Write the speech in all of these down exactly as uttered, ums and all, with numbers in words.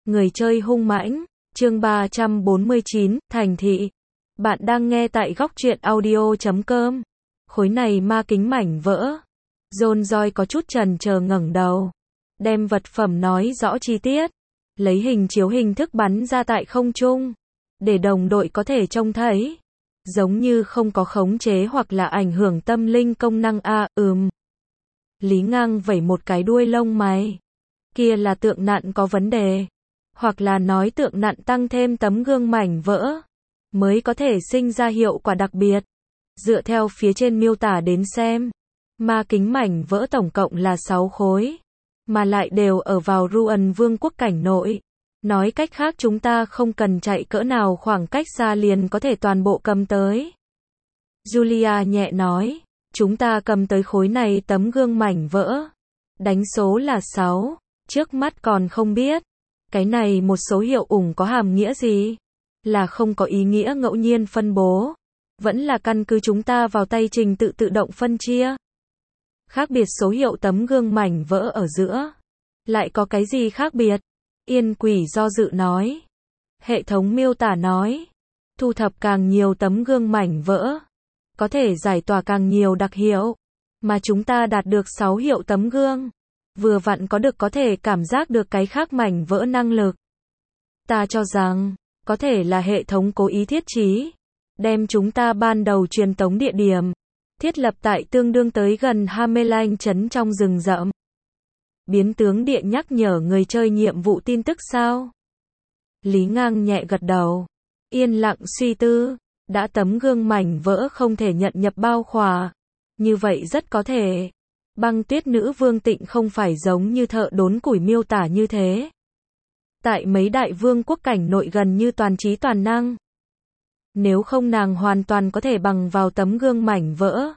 Người chơi hung mãnh, chương ba trăm bốn mươi chín, thành thị. Bạn đang nghe tại góc truyện audio chấm com. Khối này ma kính mảnh vỡ. John Joy có chút chần chờ ngẩng đầu. Đem vật phẩm nói rõ chi tiết. Lấy hình chiếu hình thức bắn ra tại không trung. Để đồng đội có thể trông thấy. Giống như không có khống chế hoặc là ảnh hưởng tâm linh công năng a, ừm. Lý Ngang vẩy một cái đuôi lông mày. Kia là tượng nặn có vấn đề. Hoặc là nói tượng nặn tăng thêm tấm gương mảnh vỡ. Mới có thể sinh ra hiệu quả đặc biệt. Dựa theo phía trên miêu tả đến xem. Ma kính mảnh vỡ tổng cộng là sáu khối. Mà lại đều ở vào Ruan Vương quốc cảnh nội. Nói cách khác chúng ta không cần chạy cỡ nào khoảng cách xa liền có thể toàn bộ cầm tới. Julia nhẹ nói. Chúng ta cầm tới khối này tấm gương mảnh vỡ. Đánh số là sáu. Trước mắt còn không biết. Cái này một số hiệu ủng có hàm nghĩa gì? Là không có ý nghĩa ngẫu nhiên phân bố. Vẫn là căn cứ chúng ta vào tay trình tự tự động phân chia. Khác biệt số hiệu tấm gương mảnh vỡ ở giữa. Lại có cái gì khác biệt? Yên Quỷ do dự nói. Hệ thống miêu tả nói. Thu thập càng nhiều tấm gương mảnh vỡ. Có thể giải tỏa càng nhiều đặc hiệu. Mà chúng ta đạt được sáu hiệu tấm gương. Vừa vặn có được có thể cảm giác được cái khác mảnh vỡ năng lực. Ta cho rằng, có thể là hệ thống cố ý thiết trí. Đem chúng ta ban đầu truyền tống địa điểm. Thiết lập tại tương đương tới gần Hamelanh trấn trong rừng rậm. Biến tướng địa nhắc nhở người chơi nhiệm vụ tin tức sao? Lý Ngang nhẹ gật đầu. Yên lặng suy tư. Đã tấm gương mảnh vỡ không thể nhận nhập bao khỏa. Như vậy rất có thể. Băng Tuyết Nữ Vương Tịnh không phải giống như thợ đốn củi miêu tả như thế. Tại mấy đại vương quốc cảnh nội gần như toàn trí toàn năng. Nếu không nàng hoàn toàn có thể bằng vào tấm gương mảnh vỡ.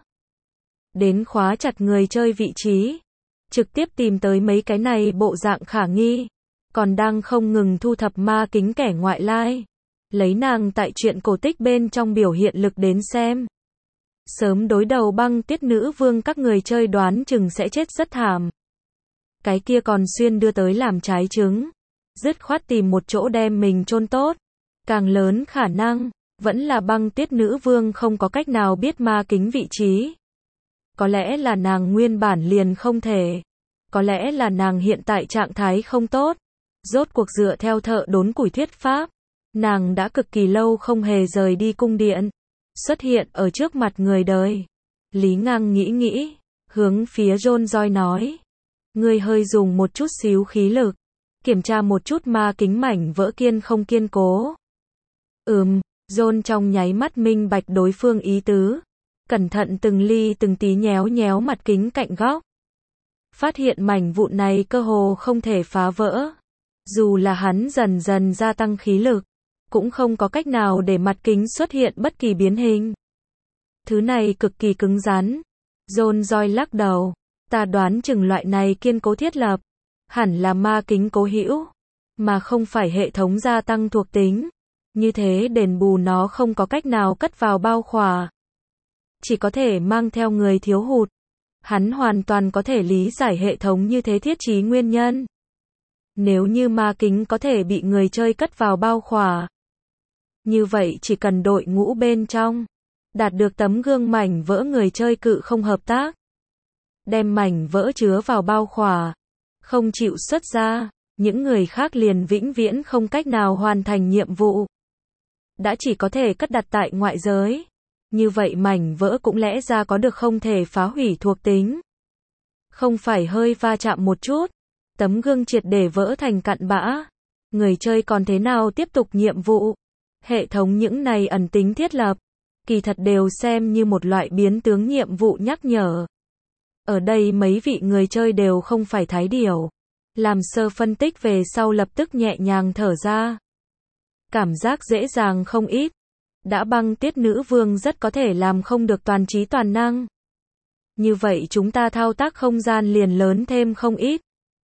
Đến khóa chặt người chơi vị trí. Trực tiếp tìm tới mấy cái này bộ dạng khả nghi. Còn đang không ngừng thu thập ma kính kẻ ngoại lai. Lấy nàng tại truyện cổ tích bên trong biểu hiện lực đến xem. Sớm đối đầu Băng Tuyết Nữ Vương các người chơi đoán chừng sẽ chết rất thảm. Cái kia còn xuyên đưa tới làm trái trứng. Dứt khoát tìm một chỗ đem mình chôn tốt. Càng lớn khả năng, vẫn là Băng Tuyết Nữ Vương không có cách nào biết ma kính vị trí. Có lẽ là nàng nguyên bản liền không thể. Có lẽ là nàng hiện tại trạng thái không tốt. Rốt cuộc dựa theo thợ đốn củi thuyết pháp. Nàng đã cực kỳ lâu không hề rời đi cung điện. Xuất hiện ở trước mặt người đời. Lý Ngang nghĩ nghĩ. Hướng phía John Joy nói. Ngươi hơi dùng một chút xíu khí lực. Kiểm tra một chút ma kính mảnh vỡ kiên không kiên cố. Ừm, John trong nháy mắt minh bạch đối phương ý tứ. Cẩn thận từng ly từng tí nhéo nhéo mặt kính cạnh góc. Phát hiện mảnh vụn này cơ hồ không thể phá vỡ. Dù là hắn dần dần gia tăng khí lực. Cũng không có cách nào để mặt kính xuất hiện bất kỳ biến hình. Thứ này cực kỳ cứng rắn. John Joy lắc đầu. Ta đoán chừng loại này kiên cố thiết lập. Hẳn là ma kính cố hữu. Mà không phải hệ thống gia tăng thuộc tính. Như thế đền bù nó không có cách nào cất vào bao khỏa. Chỉ có thể mang theo người thiếu hụt. Hắn hoàn toàn có thể lý giải hệ thống như thế thiết trí nguyên nhân. Nếu như ma kính có thể bị người chơi cất vào bao khỏa. Như vậy chỉ cần đội ngũ bên trong. Đạt được tấm gương mảnh vỡ người chơi cự không hợp tác. Đem mảnh vỡ chứa vào bao khỏa. Không chịu xuất ra. Những người khác liền vĩnh viễn không cách nào hoàn thành nhiệm vụ. Đã chỉ có thể cất đặt tại ngoại giới. Như vậy mảnh vỡ cũng lẽ ra có được không thể phá hủy thuộc tính. Không phải hơi va chạm một chút. Tấm gương triệt để vỡ thành cặn bã. Người chơi còn thế nào tiếp tục nhiệm vụ. Hệ thống những này ẩn tính thiết lập. Kỳ thật đều xem như một loại biến tướng nhiệm vụ nhắc nhở. Ở đây mấy vị người chơi đều không phải thái điểu. Làm sơ phân tích về sau lập tức nhẹ nhàng thở ra. Cảm giác dễ dàng không ít. Đã Băng Tuyết Nữ Vương rất có thể làm không được toàn trí toàn năng. Như vậy chúng ta thao tác không gian liền lớn thêm không ít.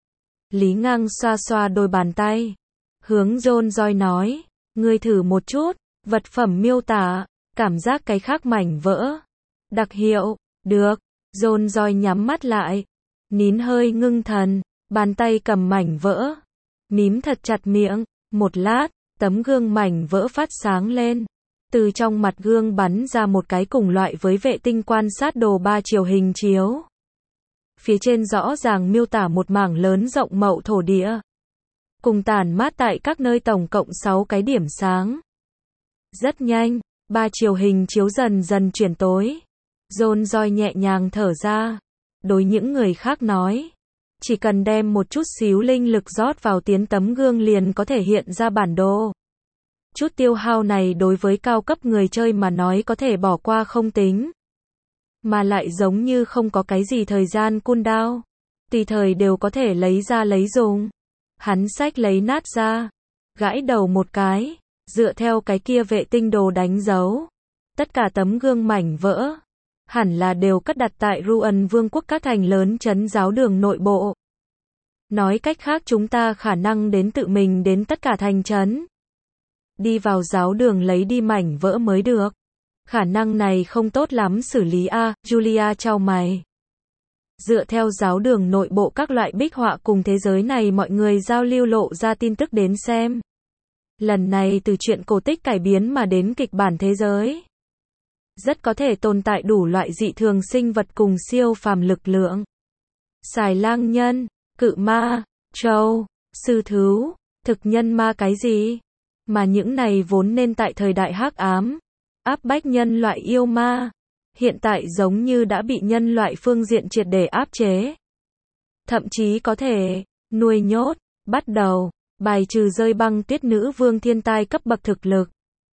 Lý Ngang xoa xoa đôi bàn tay. Hướng John Joy nói. Ngươi thử một chút. Vật phẩm miêu tả. Cảm giác cái khác mảnh vỡ. Đặc hiệu. Được. John Joy nhắm mắt lại. Nín hơi ngưng thần. Bàn tay cầm mảnh vỡ. Mím thật chặt miệng. Một lát, tấm gương mảnh vỡ phát sáng lên. Từ trong mặt gương bắn ra một cái cùng loại với vệ tinh quan sát đồ ba chiều hình chiếu. Phía trên rõ ràng miêu tả một mảng lớn rộng mậu thổ địa. Cùng tản mát tại các nơi tổng cộng sáu cái điểm sáng. Rất nhanh, ba chiều hình chiếu dần dần chuyển tối. John Joy nhẹ nhàng thở ra. Đối những người khác nói. Chỉ cần đem một chút xíu linh lực rót vào tiến tấm gương liền có thể hiện ra bản đồ. Chút tiêu hao này đối với cao cấp người chơi mà nói có thể bỏ qua không tính. Mà lại giống như không có cái gì thời gian cooldown. Tùy thời đều có thể lấy ra lấy dùng. Hắn xách lấy nát ra. Gãi đầu một cái. Dựa theo cái kia vệ tinh đồ đánh dấu. Tất cả tấm gương mảnh vỡ. Hẳn là đều cất đặt tại Ruan Vương quốc các thành lớn trấn giáo đường nội bộ. Nói cách khác chúng ta khả năng đến tự mình đến tất cả thành trấn. Đi vào giáo đường lấy đi mảnh vỡ mới được. Khả năng này không tốt lắm xử lý a, Julia chau mày. Dựa theo giáo đường nội bộ các loại bích họa cùng thế giới này mọi người giao lưu lộ ra tin tức đến xem. Lần này từ chuyện cổ tích cải biến mà đến kịch bản thế giới. Rất có thể tồn tại đủ loại dị thường sinh vật cùng siêu phàm lực lượng. Xài lang nhân, cự ma, trâu, sư thú, thực nhân ma cái gì? Mà những này vốn nên tại thời đại hắc ám, áp bách nhân loại yêu ma. Hiện tại giống như đã bị nhân loại phương diện triệt để áp chế. Thậm chí có thể, nuôi nhốt, bắt đầu, bài trừ rơi băng tuyết nữ vương thiên tai cấp bậc thực lực.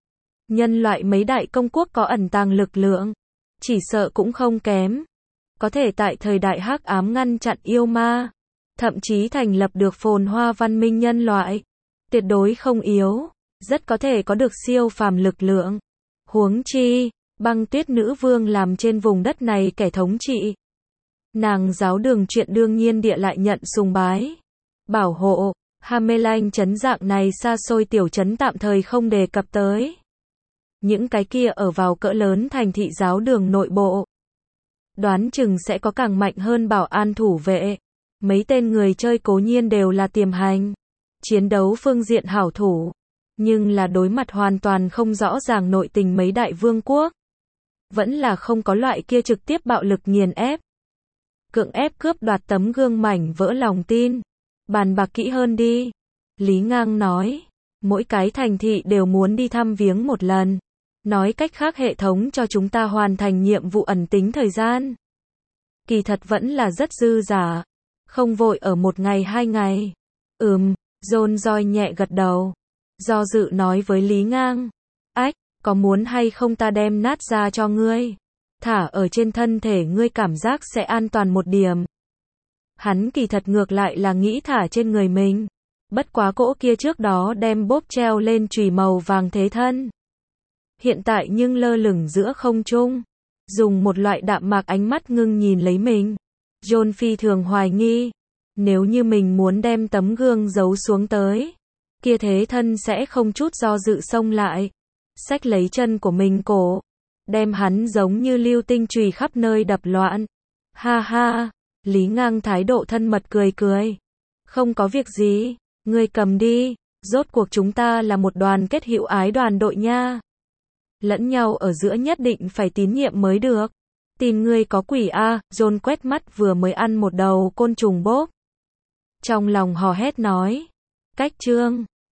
Nhân loại mấy đại công quốc có ẩn tàng lực lượng, chỉ sợ cũng không kém. Có thể tại thời đại hắc ám ngăn chặn yêu ma, thậm chí thành lập được phồn hoa văn minh nhân loại. Tuyệt đối không yếu, rất có thể có được siêu phàm lực lượng. Huống chi, băng tuyết nữ vương làm trên vùng đất này kẻ thống trị. Nàng giáo đường chuyện đương nhiên địa lại nhận sùng bái. Bảo hộ, Hamelanh trấn dạng này xa xôi tiểu trấn tạm thời không đề cập tới. Những cái kia ở vào cỡ lớn thành thị giáo đường nội bộ. Đoán chừng sẽ có càng mạnh hơn bảo an thủ vệ. Mấy tên người chơi cố nhiên đều là tiềm hành. Chiến đấu phương diện hảo thủ. Nhưng là đối mặt hoàn toàn không rõ ràng nội tình mấy đại vương quốc. Vẫn là không có loại kia trực tiếp bạo lực nghiền ép. Cưỡng ép cướp đoạt tấm gương mảnh vỡ lòng tin. Bàn bạc kỹ hơn đi. Lý Ngang nói. Mỗi cái thành thị đều muốn đi thăm viếng một lần. Nói cách khác hệ thống cho chúng ta hoàn thành nhiệm vụ ẩn tính thời gian. Kỳ thật vẫn là rất dư giả. Không vội ở một ngày hai ngày. Ừm, John Joy nhẹ gật đầu. Do dự nói với Lý Ngang. Ách, có muốn hay không ta đem nát ra cho ngươi? Thả ở trên thân thể ngươi cảm giác sẽ an toàn một điểm. Hắn kỳ thật ngược lại là nghĩ thả trên người mình. Bất quá cỗ kia trước đó đem bốp treo lên chùy màu vàng thế thân. Hiện tại nhưng lơ lửng giữa không trung. Dùng một loại đạm mạc ánh mắt ngưng nhìn lấy mình. John phi thường hoài nghi. Nếu như mình muốn đem tấm gương giấu xuống tới. Kia thế thân sẽ không chút do dự xông lại. Xách lấy chân của mình cổ. Đem hắn giống như lưu tinh chùy khắp nơi đập loạn. Ha ha. Lý Ngang thái độ thân mật cười cười. Không có việc gì. Ngươi cầm đi. Rốt cuộc chúng ta là một đoàn kết hữu ái đoàn đội nha. Lẫn nhau ở giữa nhất định phải tín nhiệm mới được. Tin ngươi có quỷ a, John quét mắt vừa mới ăn một đầu côn trùng bốp. Trong lòng hò hét nói. Cách chương.